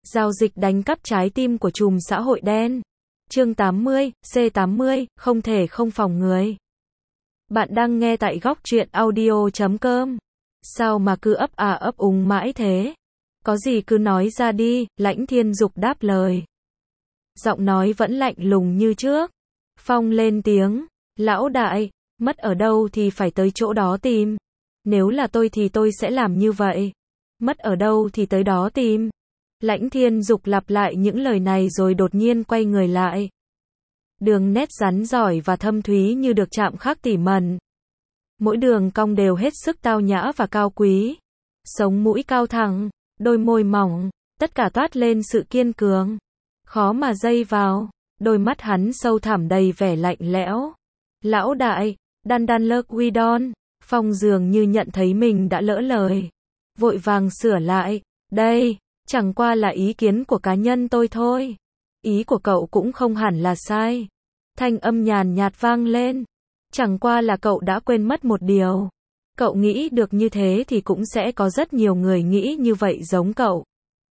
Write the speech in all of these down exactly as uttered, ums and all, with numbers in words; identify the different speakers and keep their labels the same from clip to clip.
Speaker 1: Giao dịch đánh cắp trái tim của trùm xã hội đen. Chương tám mươi, C tám mươi, không thể không phòng người. Bạn đang nghe tại góc truyện audio chấm com. Sao mà cứ ấp à ấp úng mãi thế? Có gì cứ nói ra đi, Lãnh Thiên Dục đáp lời. Giọng nói vẫn lạnh lùng như trước. Phong lên tiếng, lão đại, mất ở đâu thì phải tới chỗ đó tìm. Nếu là tôi thì tôi sẽ làm như vậy. Mất ở đâu thì tới đó tìm. Lãnh Thiên Dục lặp lại những lời này rồi đột nhiên quay người lại. Đường nét rắn giỏi và thâm thúy như được chạm khắc tỉ mẩn. Mỗi đường cong đều hết sức tao nhã và cao quý. Sống mũi cao thẳng, đôi môi mỏng, tất cả toát lên sự kiên cường. Khó mà dây vào, đôi mắt hắn sâu thẳm đầy vẻ lạnh lẽo. Lão đại, đan đan lơ quy đon. Phong dường như nhận thấy mình đã lỡ lời. Vội vàng sửa lại, đây, chẳng qua là ý kiến của cá nhân tôi thôi. Ý của cậu cũng không hẳn là sai. Thanh âm nhàn nhạt vang lên. Chẳng qua là cậu đã quên mất một điều. Cậu nghĩ được như thế thì cũng sẽ có rất nhiều người nghĩ như vậy giống cậu.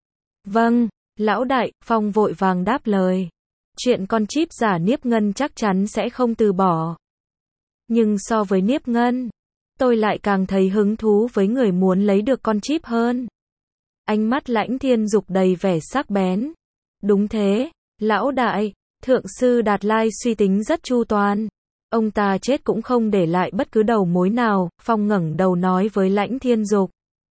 Speaker 1: Vâng, lão đại, Phong vội vàng đáp lời. Chuyện con chip giả Niếp Ngân chắc chắn sẽ không từ bỏ. Nhưng so với Niếp Ngân, tôi lại càng thấy hứng thú với người muốn lấy được con chip hơn. Ánh mắt Lãnh Thiên Dục đầy vẻ sắc bén. Đúng thế, lão đại, thượng sư Đạt Lai suy tính rất chu toàn. Ông ta chết cũng không để lại bất cứ đầu mối nào. Phong ngẩng đầu nói với Lãnh Thiên Dục.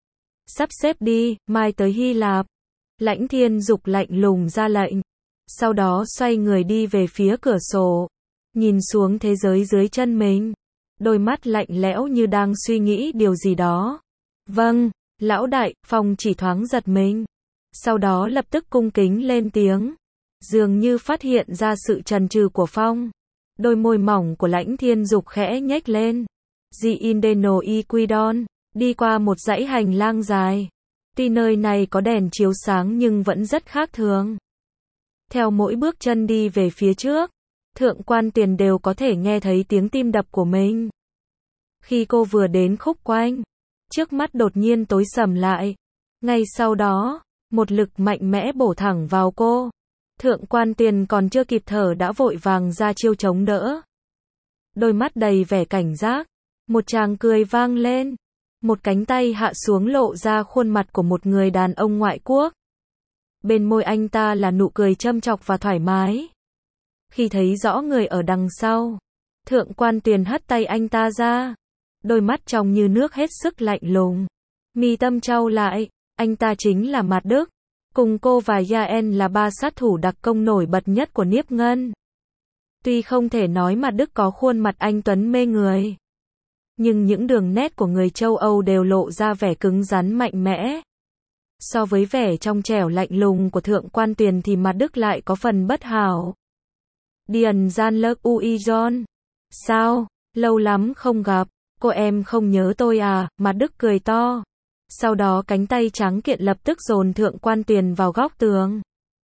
Speaker 1: Sắp xếp đi, mai tới Hy Lạp. Lãnh Thiên Dục lạnh lùng ra lệnh. Sau đó xoay người đi về phía cửa sổ. Nhìn xuống thế giới dưới chân mình. Đôi mắt lạnh lẽo như đang suy nghĩ điều gì đó. Vâng, lão đại, Phong chỉ thoáng giật mình. Sau đó lập tức cung kính lên tiếng. Dường như phát hiện ra sự chần chừ của Phong. Đôi môi mỏng của Lãnh Thiên Dục khẽ nhếch lên. Di Indeno Iquidon, đi qua một dãy hành lang dài. Tuy nơi này có đèn chiếu sáng nhưng vẫn rất khác thường. Theo mỗi bước chân đi về phía trước, Thượng Quan Tiền đều có thể nghe thấy tiếng tim đập của mình. Khi cô vừa đến khúc quanh, trước mắt đột nhiên tối sầm lại. Ngay sau đó, một lực mạnh mẽ bổ thẳng vào cô. Thượng Quan Tiền còn chưa kịp thở đã vội vàng ra chiêu chống đỡ. Đôi mắt đầy vẻ cảnh giác. Một tràng cười vang lên. Một cánh tay hạ xuống lộ ra khuôn mặt của một người đàn ông ngoại quốc. Bên môi anh ta là nụ cười châm chọc và thoải mái. Khi thấy rõ người ở đằng sau, Thượng Quan Tiền hất tay anh ta ra. Đôi mắt trong như nước hết sức lạnh lùng. Mi tâm chau lại, anh ta chính là Mạt Đức. Cùng cô và Yaen là ba sát thủ đặc công nổi bật nhất của Niếp Ngân. Tuy không thể nói Mạt Đức có khuôn mặt anh tuấn mê người, nhưng những đường nét của người châu Âu đều lộ ra vẻ cứng rắn mạnh mẽ. So với vẻ trong trẻo lạnh lùng của Thượng Quan Tiền thì Mạt Đức lại có phần bất hảo. Điền Gian Lơ Ui John. Sao? Lâu lắm không gặp. Cô em không nhớ tôi à? Mạt Đức cười to. Sau đó cánh tay trắng kiện lập tức dồn Thượng Quan Tiền vào góc tường.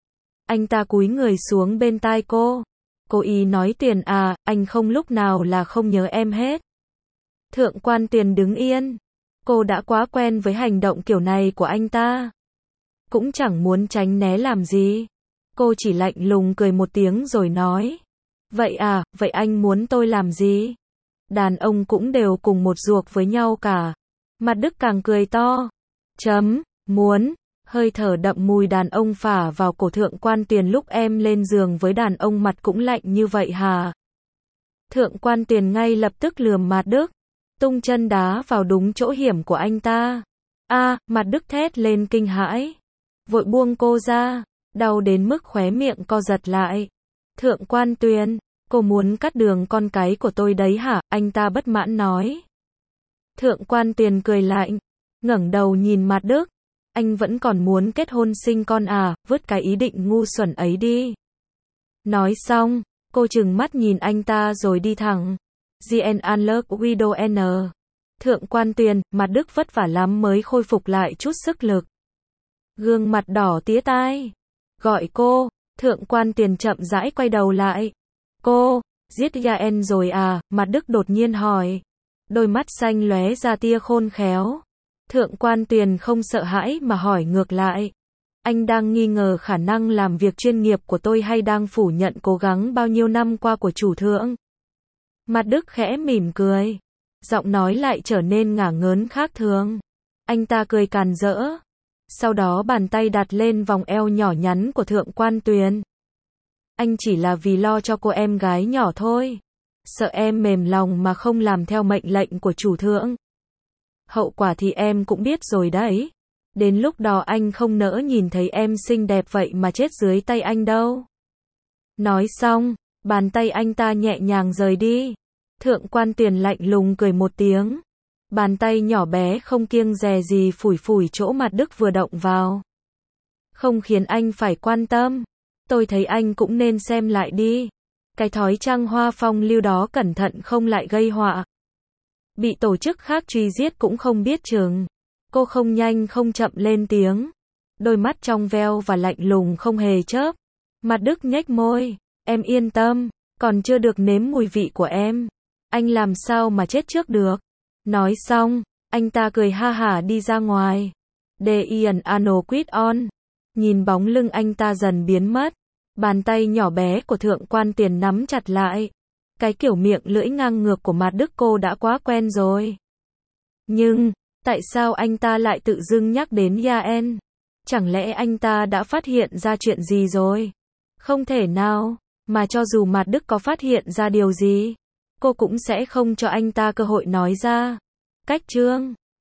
Speaker 1: Anh ta cúi người xuống bên tai cô. Cô ý nói Tiền à, anh không lúc nào là không nhớ em hết. Thượng Quan Tiền đứng yên. Cô đã quá quen với hành động kiểu này của anh ta. Cũng chẳng muốn tránh né làm gì. Cô chỉ lạnh lùng cười một tiếng rồi nói. Vậy à, vậy anh muốn tôi làm gì? Đàn ông cũng đều cùng một ruột với nhau cả. Mạt Đức càng cười to. Chấm, muốn. Hơi thở đậm mùi đàn ông phả vào cổ Thượng Quan Tiền lúc em lên giường với đàn ông mặt cũng lạnh như vậy hả? Thượng Quan Tiền ngay lập tức lườm Mạt Đức. Tung chân đá vào đúng chỗ hiểm của anh ta. A, à, Mạt Đức thét lên kinh hãi. Vội buông cô ra. Đau đến mức khóe miệng co giật lại. Thượng Quan Tuyền, cô muốn cắt đường con cái của tôi đấy hả? Anh ta bất mãn nói. Thượng Quan Tiền cười lạnh, ngẩng đầu nhìn Mạt Đức. Anh vẫn còn muốn kết hôn sinh con à? Vứt cái ý định ngu xuẩn ấy đi. Nói xong, cô trừng mắt nhìn anh ta rồi đi thẳng. Gien Anler Widow N. Thượng Quan Tuyền, Mạt Đức vất vả lắm mới khôi phục lại chút sức lực. Gương mặt đỏ tía tai. Gọi cô. Thượng Quan Tiền chậm rãi quay đầu lại. Cô, giết Yaen rồi à? Mạt Đức đột nhiên hỏi. Đôi mắt xanh lóe ra tia khôn khéo. Thượng Quan Tuyền không sợ hãi mà hỏi ngược lại. Anh đang nghi ngờ khả năng làm việc chuyên nghiệp của tôi hay đang phủ nhận cố gắng bao nhiêu năm qua của chủ thượng? Mặt Đức khẽ mỉm cười. Giọng nói lại trở nên ngả ngớn khác thường. Anh ta cười càn rỡ. Sau đó bàn tay đặt lên vòng eo nhỏ nhắn của Thượng quan Tuyền. Anh chỉ là vì lo cho cô em gái nhỏ thôi. Sợ em mềm lòng mà không làm theo mệnh lệnh của chủ thượng. Hậu quả thì em cũng biết rồi đấy. Đến lúc đó anh không nỡ nhìn thấy em xinh đẹp vậy mà chết dưới tay anh đâu. Nói xong, bàn tay anh ta nhẹ nhàng rời đi. Thượng quan Tuyền lạnh lùng cười một tiếng. Bàn tay nhỏ bé không kiêng dè gì phủi phủi chỗ mặt Đức vừa động vào. Không khiến anh phải quan tâm. Tôi thấy anh cũng nên xem lại đi. Cái thói trăng hoa phong lưu đó cẩn thận không lại gây họa. Bị tổ chức khác truy giết cũng không biết chừng. Cô không nhanh không chậm lên tiếng. Đôi mắt trong veo và lạnh lùng không hề chớp. Mặt Đức nhếch môi. Em yên tâm, còn chưa được nếm mùi vị của em. Anh làm sao mà chết trước được. Nói xong, anh ta cười ha hả đi ra ngoài. De Ian Ano quit on. Nhìn bóng lưng anh ta dần biến mất. Bàn tay nhỏ bé của Thượng quan Tiền nắm chặt lại. Cái kiểu miệng lưỡi ngang ngược của mặt Đức cô đã quá quen rồi. Nhưng, tại sao anh ta lại tự dưng nhắc đến Yael? Chẳng lẽ anh ta đã phát hiện ra chuyện gì rồi? Không thể nào, mà cho dù mặt Đức có phát hiện ra điều gì, cô cũng sẽ không cho anh ta cơ hội nói ra. Cách chương